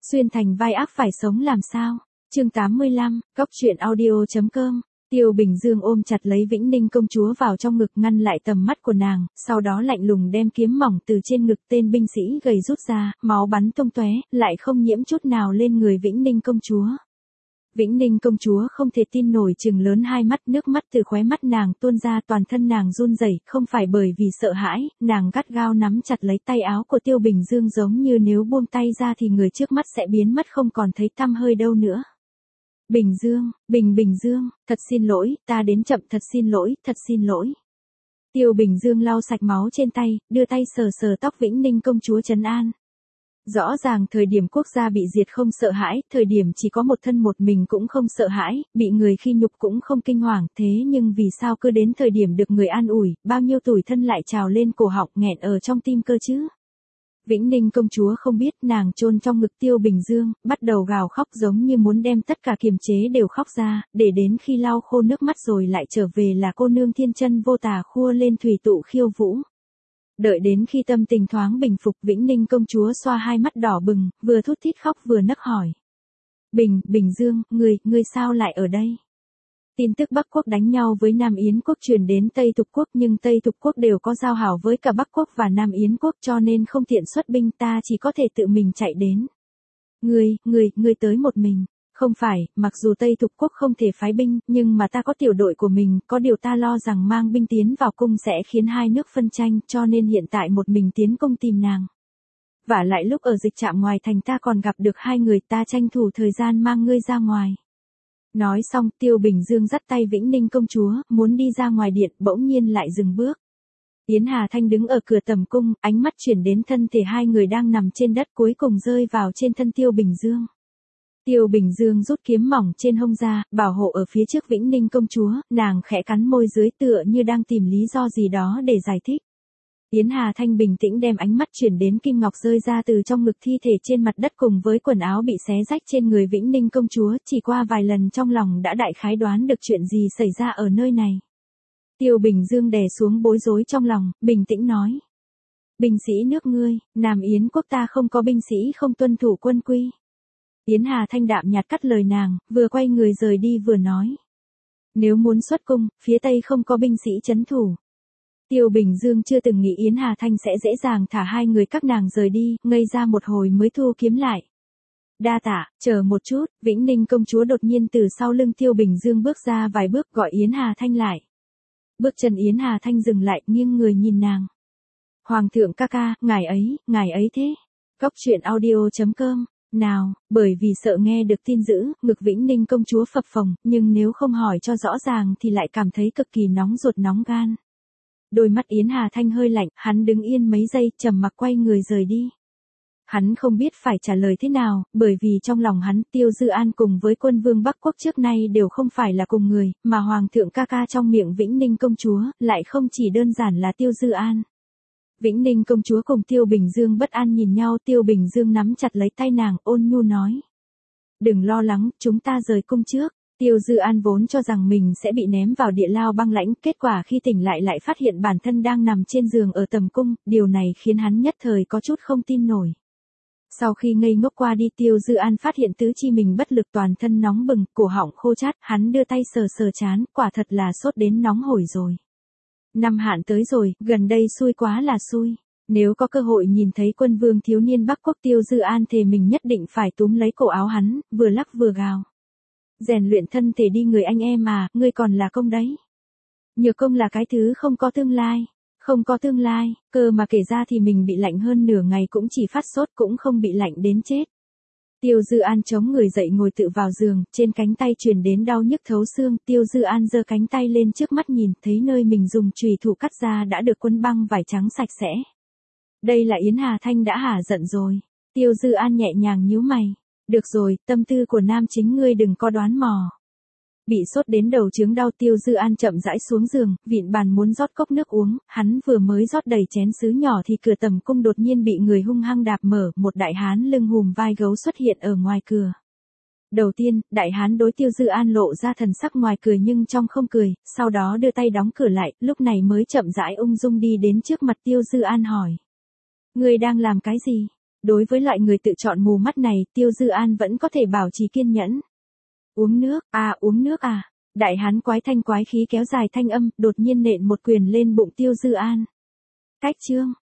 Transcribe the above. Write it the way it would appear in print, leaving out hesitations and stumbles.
Xuyên thành vai ác phải sống làm sao? Chương 85, Cóc truyện audio.com. Tiêu Bình Dương ôm chặt lấy Vĩnh Ninh công chúa vào trong ngực ngăn lại tầm mắt của nàng, sau đó lạnh lùng đem kiếm mỏng từ trên ngực tên binh sĩ gầy rút ra, máu bắn tung tóe, lại không nhiễm chút nào lên người Vĩnh Ninh công chúa. Vĩnh Ninh công chúa không thể tin nổi, trừng lớn hai mắt, nước mắt từ khóe mắt nàng tuôn ra, toàn thân nàng run rẩy, không phải bởi vì sợ hãi, nàng gắt gao nắm chặt lấy tay áo của Tiêu Bình Dương giống như nếu buông tay ra thì người trước mắt sẽ biến mất không còn thấy tăm hơi đâu nữa. Bình Dương, Bình Dương, thật xin lỗi, ta đến chậm, thật xin lỗi. Tiêu Bình Dương lau sạch máu trên tay, đưa tay sờ sờ tóc Vĩnh Ninh công chúa trấn an. Rõ ràng thời điểm quốc gia bị diệt không sợ hãi, thời điểm chỉ có một thân một mình cũng không sợ hãi, bị người khi nhục cũng không kinh hoàng, thế nhưng vì sao cứ đến thời điểm được người an ủi, bao nhiêu tủi thân lại trào lên cổ họng nghẹn ở trong tim cơ chứ? Vĩnh Ninh công chúa không biết, nàng chôn trong ngực Tiêu Bình Dương, bắt đầu gào khóc giống như muốn đem tất cả kiềm chế đều khóc ra, để đến khi lau khô nước mắt rồi lại trở về là cô nương thiên chân vô tà khua lên thủy tụ khiêu vũ. Đợi đến khi tâm tình thoáng bình phục, Vĩnh Ninh công chúa xoa hai mắt đỏ bừng, vừa thút thít khóc vừa nấc hỏi. Bình Dương, ngươi sao lại ở đây? Tin tức Bắc Quốc đánh nhau với Nam Yến Quốc truyền đến Tây Thục Quốc, nhưng Tây Thục Quốc đều có giao hảo với cả Bắc Quốc và Nam Yến Quốc cho nên không tiện xuất binh, ta chỉ có thể tự mình chạy đến. Ngươi tới một mình. Không phải, mặc dù Tây Thục Quốc không thể phái binh, nhưng mà ta có tiểu đội của mình, có điều ta lo rằng mang binh tiến vào cung sẽ khiến hai nước phân tranh, cho nên hiện tại một mình tiến công tìm nàng. Vả lại lúc ở dịch trạm ngoài thành ta còn gặp được hai người, ta tranh thủ thời gian mang ngươi ra ngoài. Nói xong, Tiêu Bình Dương dắt tay Vĩnh Ninh công chúa, muốn đi ra ngoài điện, bỗng nhiên lại dừng bước. Yến Hà Thanh đứng ở cửa tầm cung, ánh mắt chuyển đến thân thể hai người đang nằm trên đất, cuối cùng rơi vào trên thân Tiêu Bình Dương. Tiêu Bình Dương rút kiếm mỏng trên hông ra, bảo hộ ở phía trước Vĩnh Ninh công chúa, nàng khẽ cắn môi dưới tựa như đang tìm lý do gì đó để giải thích. Yến Hà Thanh bình tĩnh đem ánh mắt chuyển đến kim ngọc rơi ra từ trong ngực thi thể trên mặt đất cùng với quần áo bị xé rách trên người Vĩnh Ninh công chúa, chỉ qua vài lần trong lòng đã đại khái đoán được chuyện gì xảy ra ở nơi này. Tiêu Bình Dương đè xuống bối rối trong lòng, bình tĩnh nói. Binh sĩ nước ngươi, Nam Yến Quốc ta không có binh sĩ không tuân thủ quân quy. Yến Hà Thanh đạm nhạt cắt lời nàng, vừa quay người rời đi vừa nói. Nếu muốn xuất cung, phía Tây không có binh sĩ trấn thủ. Tiêu Bình Dương chưa từng nghĩ Yến Hà Thanh sẽ dễ dàng thả hai người các nàng rời đi, ngây ra một hồi mới thu kiếm lại. Đa tạ, chờ một chút, Vĩnh Ninh công chúa đột nhiên từ sau lưng Tiêu Bình Dương bước ra vài bước gọi Yến Hà Thanh lại. Bước chân Yến Hà Thanh dừng lại, nghiêng người nhìn nàng. Hoàng thượng ca ca, ngài ấy thế. Cóc truyện audio.com. Nào, bởi vì sợ nghe được tin dữ, ngực Vĩnh Ninh công chúa phập phồng, nhưng nếu không hỏi cho rõ ràng thì lại cảm thấy cực kỳ nóng ruột nóng gan. Đôi mắt Yến Hà Thanh hơi lạnh, hắn đứng yên mấy giây, trầm mặc quay người rời đi. Hắn không biết phải trả lời thế nào, bởi vì trong lòng hắn, Tiêu Dư An cùng với quân vương Bắc Quốc trước nay đều không phải là cùng người, mà Hoàng thượng ca ca trong miệng Vĩnh Ninh công chúa, lại không chỉ đơn giản là Tiêu Dư An. Vĩnh Ninh công chúa cùng Tiêu Bình Dương bất an nhìn nhau, Tiêu Bình Dương nắm chặt lấy tay nàng, ôn nhu nói. Đừng lo lắng, chúng ta rời cung trước. Tiêu Dư An vốn cho rằng mình sẽ bị ném vào địa lao băng lãnh, kết quả khi tỉnh lại phát hiện bản thân đang nằm trên giường ở tầm cung, điều này khiến hắn nhất thời có chút không tin nổi. Sau khi ngây ngốc qua đi, Tiêu Dư An phát hiện tứ chi mình bất lực, toàn thân nóng bừng, cổ họng khô chát, hắn đưa tay sờ sờ trán, quả thật là sốt đến nóng hổi rồi. Năm hạn tới rồi, gần đây xui quá là xui. Nếu có cơ hội nhìn thấy quân vương thiếu niên Bắc Quốc, Tiêu Dư An thề mình nhất định phải túm lấy cổ áo hắn, vừa lắc vừa gào. Rèn luyện thân thể đi người anh em mà, ngươi còn là công đấy. Nhược công là cái thứ không có tương lai. Không có tương lai, cơ mà kể ra thì mình bị lạnh hơn nửa ngày cũng chỉ phát sốt, cũng không bị lạnh đến chết. Tiêu Dư An chống người dậy ngồi tự vào giường, trên cánh tay truyền đến đau nhức thấu xương, Tiêu Dư An giơ cánh tay lên trước mắt nhìn, thấy nơi mình dùng chùy thủ cắt ra đã được quấn băng vải trắng sạch sẽ. Đây là Yến Hà Thanh đã hả giận rồi. Tiêu Dư An nhẹ nhàng nhíu mày. Được rồi, tâm tư của nam chính ngươi đừng có đoán mò. Bị sốt đến đầu chướng đau, Tiêu Dư An chậm rãi xuống giường, vịn bàn muốn rót cốc nước uống, hắn vừa mới rót đầy chén sứ nhỏ thì cửa tầm cung đột nhiên bị người hung hăng đạp mở, một đại hán lưng hùm vai gấu xuất hiện ở ngoài cửa. Đầu tiên, đại hán đối Tiêu Dư An lộ ra thần sắc ngoài cười nhưng trong không cười, sau đó đưa tay đóng cửa lại, lúc này mới chậm rãi ung dung đi đến trước mặt Tiêu Dư An hỏi. Ngươi đang làm cái gì? Đối với loại người tự chọn mù mắt này, Tiêu Dư An vẫn có thể bảo trì kiên nhẫn. Uống nước, uống nước à. Đại hán quái thanh quái khí kéo dài thanh âm, đột nhiên nện một quyền lên bụng Tiêu Dư An. Cách chương.